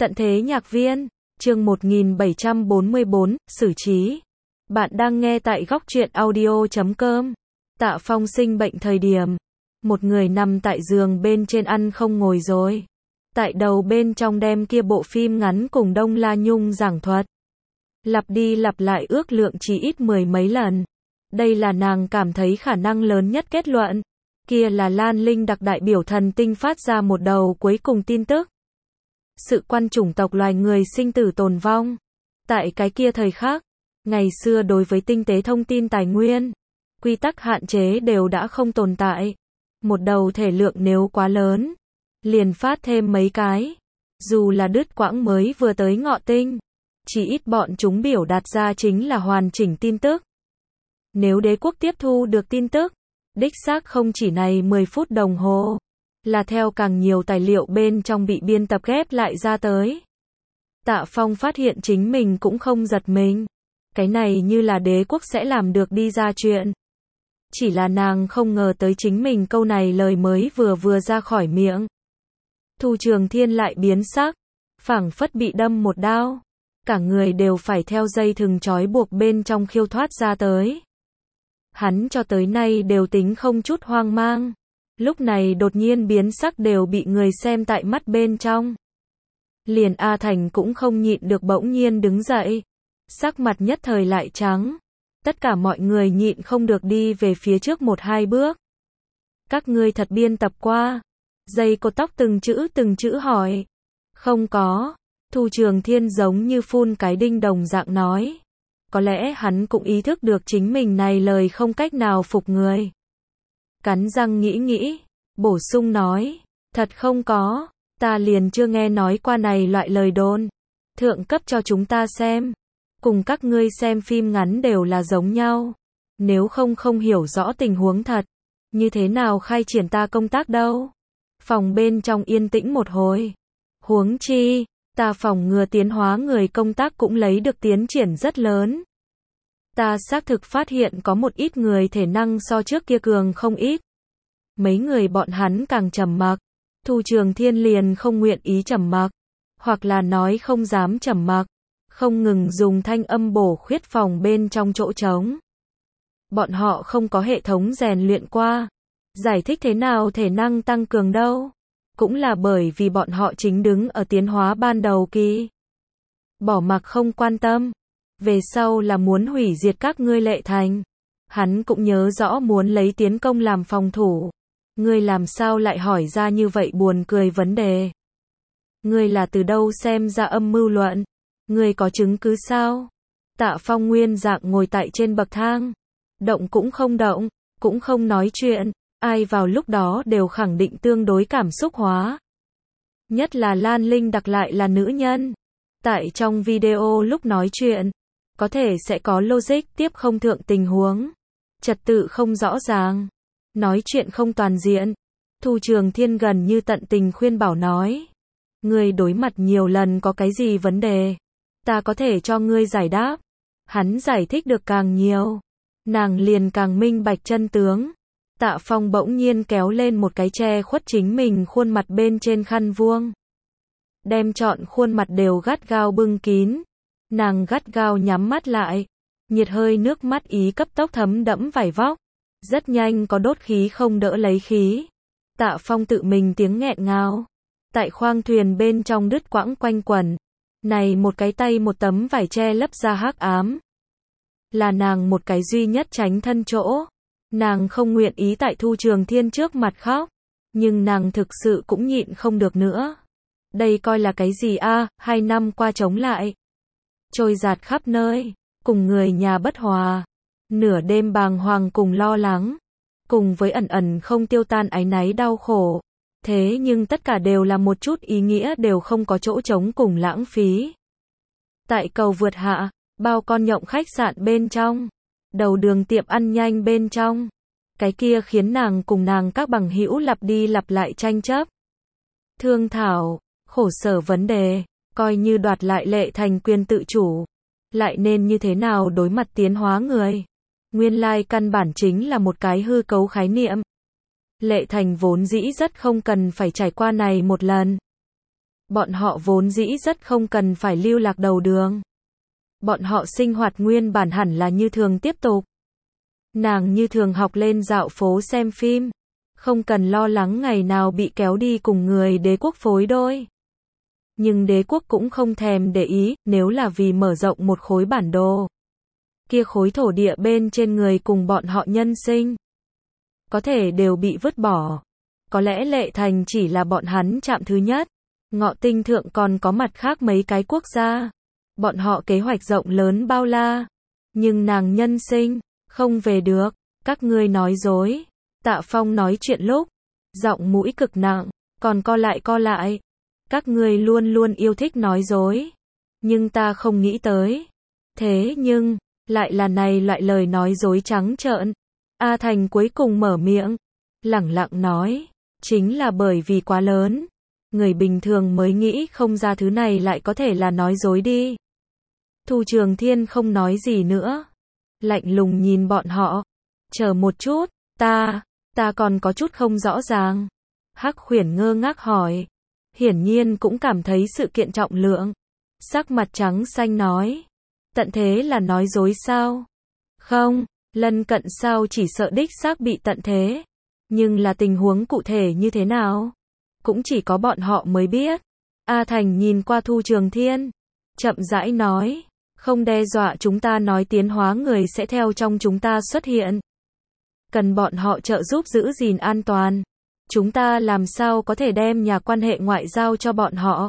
Tận thế nhạc viên, chương 1744, xử trí. Bạn đang nghe tại góc truyện audio.com. Tạ Phong sinh bệnh thời điểm, một người nằm tại giường bên trên ăn không ngồi rồi. Tại đầu bên trong đem kia bộ phim ngắn cùng Đông La Nhung giảng thuật. Lặp đi lặp lại ước lượng chỉ ít mười mấy lần. Đây là nàng cảm thấy khả năng lớn nhất kết luận. Kia là Lan Linh đặc đại biểu thần tinh phát ra một đầu cuối cùng tin tức. Sự quan chủng tộc loài người sinh tử tồn vong. Tại cái kia thời khắc, ngày xưa đối với tinh tế thông tin tài nguyên, quy tắc hạn chế đều đã không tồn tại. Một đầu thể lượng nếu quá lớn, liền phát thêm mấy cái. Dù là đứt quãng mới vừa tới ngọ tinh, chỉ ít bọn chúng biểu đạt ra chính là hoàn chỉnh tin tức. Nếu đế quốc tiếp thu được tin tức, đích xác không chỉ này 10 phút đồng hồ, là theo càng nhiều tài liệu bên trong bị biên tập ghép lại ra tới. Tạ Phong phát hiện chính mình cũng không giật mình. Cái này như là đế quốc sẽ làm được đi ra chuyện. Chỉ là nàng không ngờ tới chính mình câu này lời mới vừa ra khỏi miệng. Thu Trường Thiên lại biến sắc, phảng phất bị đâm một đao. Cả người đều phải theo dây thừng trói buộc bên trong khiêu thoát ra tới. Hắn cho tới nay đều tính không chút hoang mang. Lúc này đột nhiên biến sắc đều bị người xem tại mắt bên trong. Liền A Thành cũng không nhịn được bỗng nhiên đứng dậy. Sắc mặt nhất thời lại trắng. Tất cả mọi người nhịn không được đi về phía trước một hai bước. Các ngươi thật biên tập qua. Dây cột tóc từng chữ hỏi. Không có. Thu Trường Thiên giống như phun cái đinh đồng dạng nói. Có lẽ hắn cũng ý thức được chính mình này lời không cách nào phục người. Cắn răng nghĩ, bổ sung nói, thật không có, ta liền chưa nghe nói qua này loại lời đồn. Thượng cấp cho chúng ta xem, cùng các ngươi xem phim ngắn đều là giống nhau. Nếu không hiểu rõ tình huống thật, như thế nào khai triển ta công tác đâu. Phòng bên trong yên tĩnh một hồi. Huống chi, ta phòng ngừa tiến hóa người công tác cũng lấy được tiến triển rất lớn. Ta xác thực phát hiện có một ít người thể năng so trước kia cường không ít. Mấy người bọn hắn càng trầm mặc. Thu Trường Thiên liền không nguyện ý trầm mặc, hoặc là nói không dám trầm mặc, không ngừng dùng thanh âm bổ khuyết phòng bên trong chỗ trống. Bọn họ không có hệ thống rèn luyện qua, giải thích thế nào thể năng tăng cường đâu. Cũng là bởi vì bọn họ chính đứng ở tiến hóa ban đầu kỳ. Bỏ mặc không quan tâm. Về sau là muốn hủy diệt các ngươi Lệ Thành. Hắn cũng nhớ rõ muốn lấy tiến công làm phòng thủ. Ngươi làm sao lại hỏi ra như vậy buồn cười vấn đề. Ngươi là từ đâu xem ra âm mưu luận. Ngươi có chứng cứ sao? Tạ Phong nguyên dạng ngồi tại trên bậc thang. Động, cũng không nói chuyện. Ai vào lúc đó đều khẳng định tương đối cảm xúc hóa. Nhất là Lan Linh đặc lại là nữ nhân. Tại trong video lúc nói chuyện, có thể sẽ có logic tiếp không thượng tình huống. Trật tự không rõ ràng. Nói chuyện không toàn diện. Thu Trường Thiên gần như tận tình khuyên bảo nói. Ngươi đối mặt nhiều lần có cái gì vấn đề. Ta có thể cho ngươi giải đáp. Hắn giải thích được càng nhiều. Nàng liền càng minh bạch chân tướng. Tạ Phong bỗng nhiên kéo lên một cái che khuất chính mình khuôn mặt bên trên khăn vuông. Đem trọn khuôn mặt đều gắt gao bưng kín. Nàng gắt gao nhắm mắt lại. Nhiệt hơi nước mắt ý cấp tốc thấm đẫm vải vóc. Rất nhanh có đốt khí không đỡ lấy khí. Tạ Phong tự mình tiếng nghẹn ngào. Tại khoang thuyền bên trong đứt quãng quanh quẩn. Này một cái tay một tấm vải che lấp ra hắc ám. Là nàng một cái duy nhất tránh thân chỗ. Nàng không nguyện ý tại Thu Trường Thiên trước mặt khóc. Nhưng nàng thực sự cũng nhịn không được nữa. Đây coi là cái gì a? 2 năm qua chống lại. Trôi giạt khắp nơi. Cùng người nhà bất hòa. Nửa đêm bàng hoàng cùng lo lắng. Cùng với ẩn không tiêu tan áy náy đau khổ. Thế nhưng tất cả đều là một chút ý nghĩa đều không có chỗ trống cùng lãng phí. Tại cầu vượt hạ, bao con nhộng khách sạn bên trong. Đầu đường tiệm ăn nhanh bên trong. Cái kia khiến nàng cùng nàng các bằng hữu lặp đi lặp lại tranh chấp. Thương thảo, khổ sở vấn đề, coi như đoạt lại Lệ Thành quyền tự chủ. Lại nên như thế nào đối mặt tiến hóa người. Nguyên lai căn bản chính là một cái hư cấu khái niệm. Lệ Thành vốn dĩ rất không cần phải trải qua này một lần. Bọn họ vốn dĩ rất không cần phải lưu lạc đầu đường. Bọn họ sinh hoạt nguyên bản hẳn là như thường tiếp tục. Nàng như thường học lên dạo phố xem phim. Không cần lo lắng ngày nào bị kéo đi cùng người đế quốc phối đôi. Nhưng đế quốc cũng không thèm để ý, nếu là vì mở rộng một khối bản đồ. Kia khối thổ địa bên trên người cùng bọn họ nhân sinh. Có thể đều bị vứt bỏ. Có lẽ Lệ Thành chỉ là bọn hắn chạm thứ nhất. Ngọ Tinh Thượng còn có mặt khác mấy cái quốc gia. Bọn họ kế hoạch rộng lớn bao la. Nhưng nàng nhân sinh, không về được. Các ngươi nói dối. Tạ Phong nói chuyện lúc, giọng mũi cực nặng, còn co lại. Các ngươi luôn luôn yêu thích nói dối. Nhưng ta không nghĩ tới. Thế nhưng, lại là này loại lời nói dối trắng trợn. A Thành cuối cùng mở miệng, lẳng lặng nói, chính là bởi vì quá lớn. Người bình thường mới nghĩ không ra thứ này lại có thể là nói dối đi. Thu Trường Thiên không nói gì nữa. Lạnh lùng nhìn bọn họ. Chờ một chút, ta còn có chút không rõ ràng. Hắc Khuyển ngơ ngác hỏi. Hiển nhiên cũng cảm thấy sự kiện trọng lượng. Sắc mặt trắng xanh nói. Tận thế là nói dối sao? Không, lân cận sao chỉ sợ đích xác bị tận thế. Nhưng là tình huống cụ thể như thế nào? Cũng chỉ có bọn họ mới biết. A Thành nhìn qua Thu Trường Thiên. Chậm rãi nói. Không đe dọa chúng ta nói tiến hóa người sẽ theo trong chúng ta xuất hiện. Cần bọn họ trợ giúp giữ gìn an toàn. Chúng ta làm sao có thể đem nhà quan hệ ngoại giao cho bọn họ?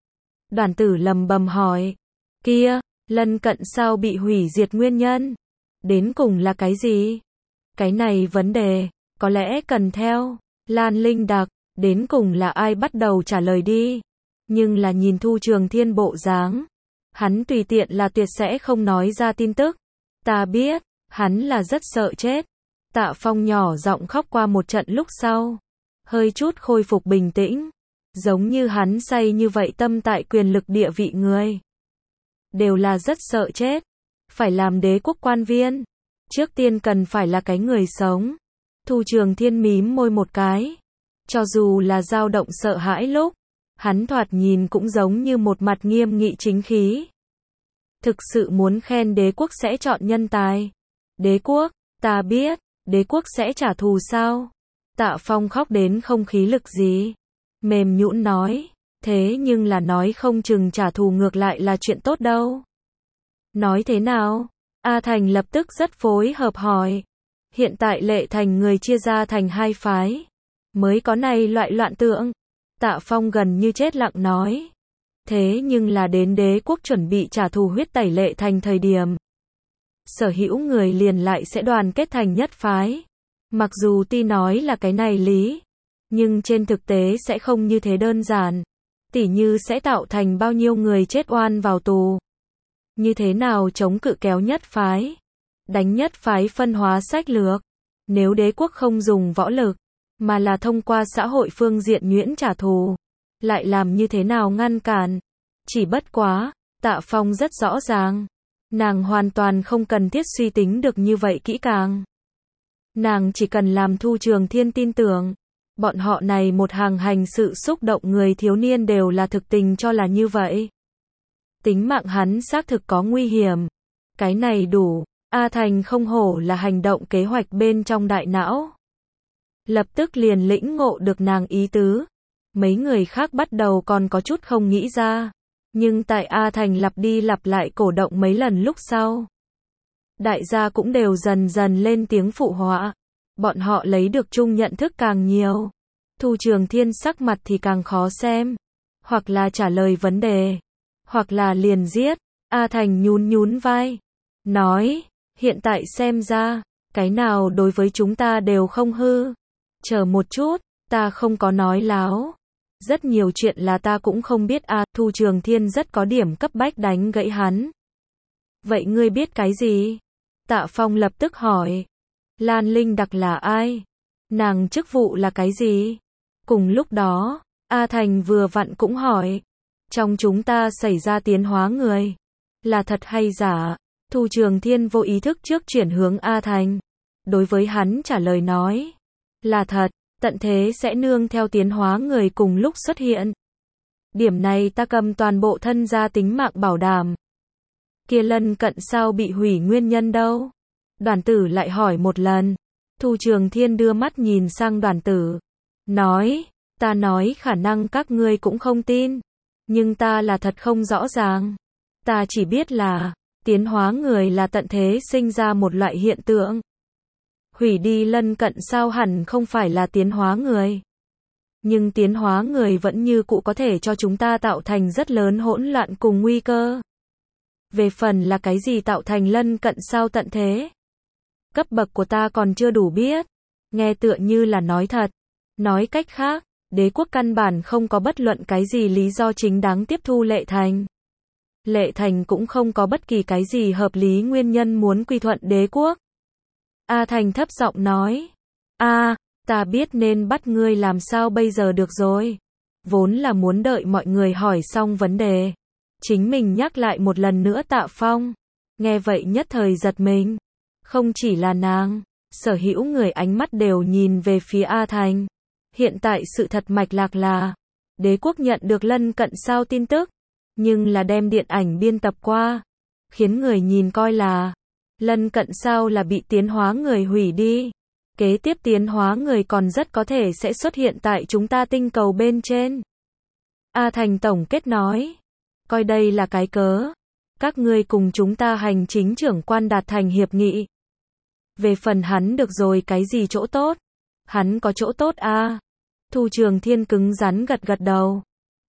Đoàn Tử lầm bầm hỏi. Kia, lân cận sao bị hủy diệt nguyên nhân? Đến cùng là cái gì? Cái này vấn đề, có lẽ cần theo Lan Linh Đặc, đến cùng là ai bắt đầu trả lời đi. Nhưng là nhìn Thu Trường Thiên bộ dáng, hắn tùy tiện là tuyệt sẽ không nói ra tin tức. Ta biết, hắn là rất sợ chết. Tạ Phong nhỏ giọng khóc qua một trận lúc sau, hơi chút khôi phục bình tĩnh, giống như hắn say như vậy tâm tại quyền lực địa vị người. Đều là rất sợ chết, phải làm đế quốc quan viên, trước tiên cần phải là cái người sống. Thu Trường Thiên mím môi một cái, cho dù là dao động sợ hãi lúc, hắn thoạt nhìn cũng giống như một mặt nghiêm nghị chính khí. Thực sự muốn khen đế quốc sẽ chọn nhân tài. Đế quốc, ta biết, đế quốc sẽ trả thù sao? Tạ Phong khóc đến không khí lực gì. Mềm nhũn nói, thế nhưng là nói không chừng trả thù ngược lại là chuyện tốt đâu. Nói thế nào? A Thành lập tức rất phối hợp hỏi. Hiện tại Lệ Thành người chia ra thành hai phái. Mới có này loại loạn tượng. Tạ Phong gần như chết lặng nói. Thế nhưng là đến đế quốc chuẩn bị trả thù huyết tẩy Lệ Thành thời điểm. Sở hữu người liền lại sẽ đoàn kết thành nhất phái. Mặc dù ti nói là cái này lý. Nhưng trên thực tế sẽ không như thế đơn giản. Tỉ như sẽ tạo thành bao nhiêu người chết oan vào tù. Như thế nào chống cự kéo nhất phái. Đánh nhất phái phân hóa sách lược. Nếu đế quốc không dùng võ lực, mà là thông qua xã hội phương diện nhuyễn trả thù. Lại làm như thế nào ngăn cản. Chỉ bất quá, Tạ Phong rất rõ ràng. Nàng hoàn toàn không cần thiết suy tính được như vậy kỹ càng. Nàng chỉ cần làm Thu Trường Thiên tin tưởng. Bọn họ này một hàng hành sự xúc động người thiếu niên đều là thực tình cho là như vậy. Tính mạng hắn xác thực có nguy hiểm. Cái này đủ. A Thành không hổ là hành động kế hoạch bên trong đại não. Lập tức liền lĩnh ngộ được nàng ý tứ. Mấy người khác bắt đầu còn có chút không nghĩ ra. Nhưng tại A Thành lặp đi lặp lại cổ động mấy lần lúc sau. Đại gia cũng đều dần dần lên tiếng phụ họa. Bọn họ lấy được chung nhận thức càng nhiều. Thu Trường Thiên sắc mặt thì càng khó xem. Hoặc là trả lời vấn đề. Hoặc là liền giết. A Thành nhún vai. Nói, hiện tại xem ra, cái nào đối với chúng ta đều không hư. Chờ một chút, ta không có nói láo. Rất nhiều chuyện là ta cũng không biết à. Thu Trường Thiên rất có điểm cấp bách đánh gãy hắn. Vậy ngươi biết cái gì? Tạ Phong lập tức hỏi. Lan Linh Đặc là ai? Nàng chức vụ là cái gì? Cùng lúc đó, A Thành vừa vặn cũng hỏi. Trong chúng ta xảy ra tiến hóa người. Là thật hay giả? Thu Trường Thiên vô ý thức trước chuyển hướng A Thành. Đối với hắn trả lời nói. Là thật, tận thế sẽ nương theo tiến hóa người cùng lúc xuất hiện. Điểm này ta cầm toàn bộ thân gia tính mạng bảo đảm. Kia lân cận sao bị hủy nguyên nhân đâu? Đoàn tử lại hỏi một lần. Thu Trường Thiên đưa mắt nhìn sang đoàn tử. Nói, ta nói khả năng các ngươi cũng không tin. Nhưng ta là thật không rõ ràng. Ta chỉ biết là, tiến hóa người là tận thế sinh ra một loại hiện tượng. Hủy đi lân cận sao hẳn không phải là tiến hóa người. Nhưng tiến hóa người vẫn như cũ có thể cho chúng ta tạo thành rất lớn hỗn loạn cùng nguy cơ. Về phần là cái gì tạo thành lân cận sao tận thế? Cấp bậc của ta còn chưa đủ biết. Nghe tựa như là nói thật. Nói cách khác, đế quốc căn bản không có bất luận cái gì lý do chính đáng tiếp thu Lệ Thành. Lệ Thành cũng không có bất kỳ cái gì hợp lý nguyên nhân muốn quy thuận đế quốc. A Thành thấp giọng nói. Ta biết nên bắt ngươi làm sao bây giờ được rồi. Vốn là muốn đợi mọi người hỏi xong vấn đề. Chính mình nhắc lại một lần nữa Tạ Phong. Nghe vậy nhất thời giật mình. Không chỉ là nàng, sở hữu người ánh mắt đều nhìn về phía A Thành. Hiện tại sự thật mạch lạc là, đế quốc nhận được lân cận sao tin tức, nhưng là đem điện ảnh biên tập qua, khiến người nhìn coi là, lân cận sao là bị tiến hóa người hủy đi. Kế tiếp tiến hóa người còn rất có thể sẽ xuất hiện tại chúng ta tinh cầu bên trên. A Thành tổng kết nói, coi đây là cái cớ. Các ngươi cùng chúng ta hành chính trưởng quan đạt thành hiệp nghị. Về phần hắn được rồi cái gì chỗ tốt? Hắn có chỗ tốt à? Thu Trường Thiên cứng rắn gật gật đầu.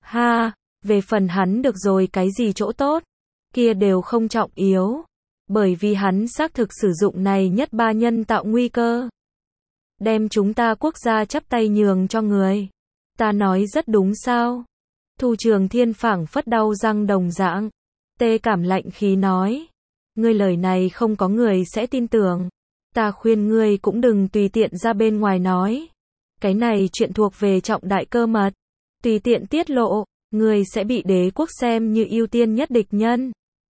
Về phần hắn được rồi cái gì chỗ tốt? Kia đều không trọng yếu. Bởi vì hắn xác thực sử dụng này nhất ba nhân tạo nguy cơ. Đem chúng ta quốc gia chắp tay nhường cho người. Ta nói rất đúng sao? Thu Trường Thiên phảng phất đau răng đồng dạng. Tê cảm lạnh khí nói. Ngươi lời này không có người sẽ tin tưởng. Ta khuyên ngươi cũng đừng tùy tiện ra bên ngoài nói. Cái này chuyện thuộc về trọng đại cơ mật. Tùy tiện tiết lộ, ngươi sẽ bị đế quốc xem như ưu tiên nhất địch nhân.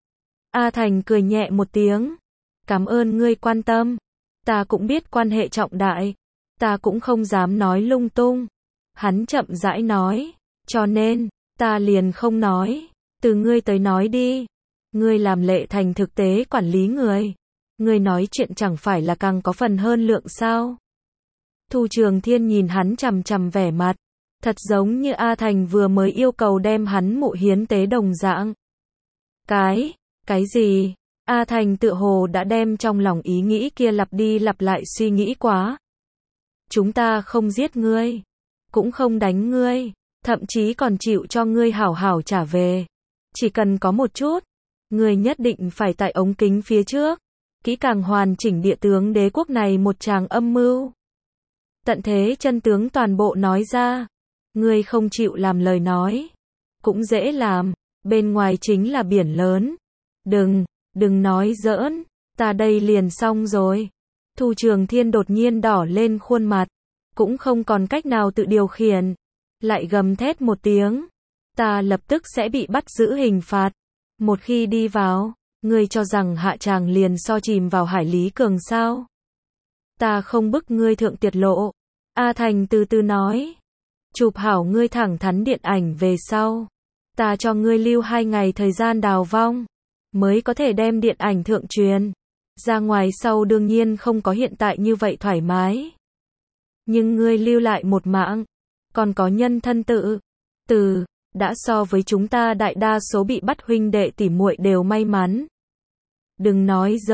A Thành cười nhẹ một tiếng. Cảm ơn ngươi quan tâm. Ta cũng biết quan hệ trọng đại. Ta cũng không dám nói lung tung. Hắn chậm rãi nói. Cho nên, ta liền không nói. Từ ngươi tới nói đi. Ngươi làm Lệ Thành thực tế quản lý người. Ngươi nói chuyện chẳng phải là càng có phần hơn lượng sao? Thu Trường Thiên nhìn hắn chằm chằm vẻ mặt. Thật giống như A Thành vừa mới yêu cầu đem hắn mụ hiến tế đồng dạng. Cái gì? A Thành tự hồ đã đem trong lòng ý nghĩ kia lặp đi lặp lại suy nghĩ quá. Chúng ta không giết ngươi. Cũng không đánh ngươi. Thậm chí còn chịu cho ngươi hảo hảo trả về. Chỉ cần có một chút. Ngươi nhất định phải tại ống kính phía trước. Kỹ càng hoàn chỉnh địa tướng đế quốc này một tràng âm mưu. Tận thế chân tướng toàn bộ nói ra. Ngươi không chịu làm lời nói. Cũng dễ làm. Bên ngoài chính là biển lớn. Đừng nói giỡn. Ta đây liền xong rồi. Thu Trường Thiên đột nhiên đỏ lên khuôn mặt. Cũng không còn cách nào tự điều khiển. Lại gầm thét một tiếng. Ta lập tức sẽ bị bắt giữ hình phạt. Một khi đi vào, ngươi cho rằng hạ tràng liền so chìm vào hải lý cường sao? Ta không bức ngươi thượng tiệt lộ. A Thành từ từ nói. Chụp hảo ngươi thẳng thắn điện ảnh về sau. Ta cho ngươi lưu 2 ngày thời gian đào vong. Mới có thể đem điện ảnh thượng truyền. Ra ngoài sau đương nhiên không có hiện tại như vậy thoải mái. Nhưng ngươi lưu lại một mạng. Còn có nhân thân tử. Đã so với chúng ta đại đa số bị bắt huynh đệ tỉ muội đều may mắn. Đừng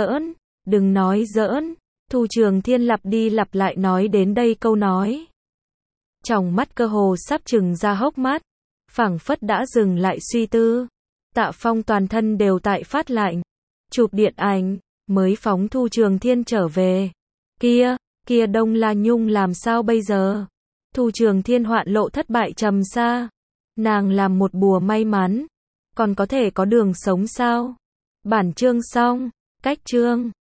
nói giỡn. Thu Trường Thiên lặp đi lặp lại nói đến đây câu nói. Trong mắt cơ hồ sắp trừng ra hốc mắt. Phảng phất đã dừng lại suy tư. Tạ Phong toàn thân đều tại phát lạnh. Chụp điện ảnh, mới phóng Thu Trường Thiên trở về. Kia Đông La Nhung làm sao bây giờ? Thu Trường Thiên hoạn lộ thất bại trầm xa. Nàng làm một bùa may mắn. Còn có thể có đường sống sao? Bản chương xong. Cách chương.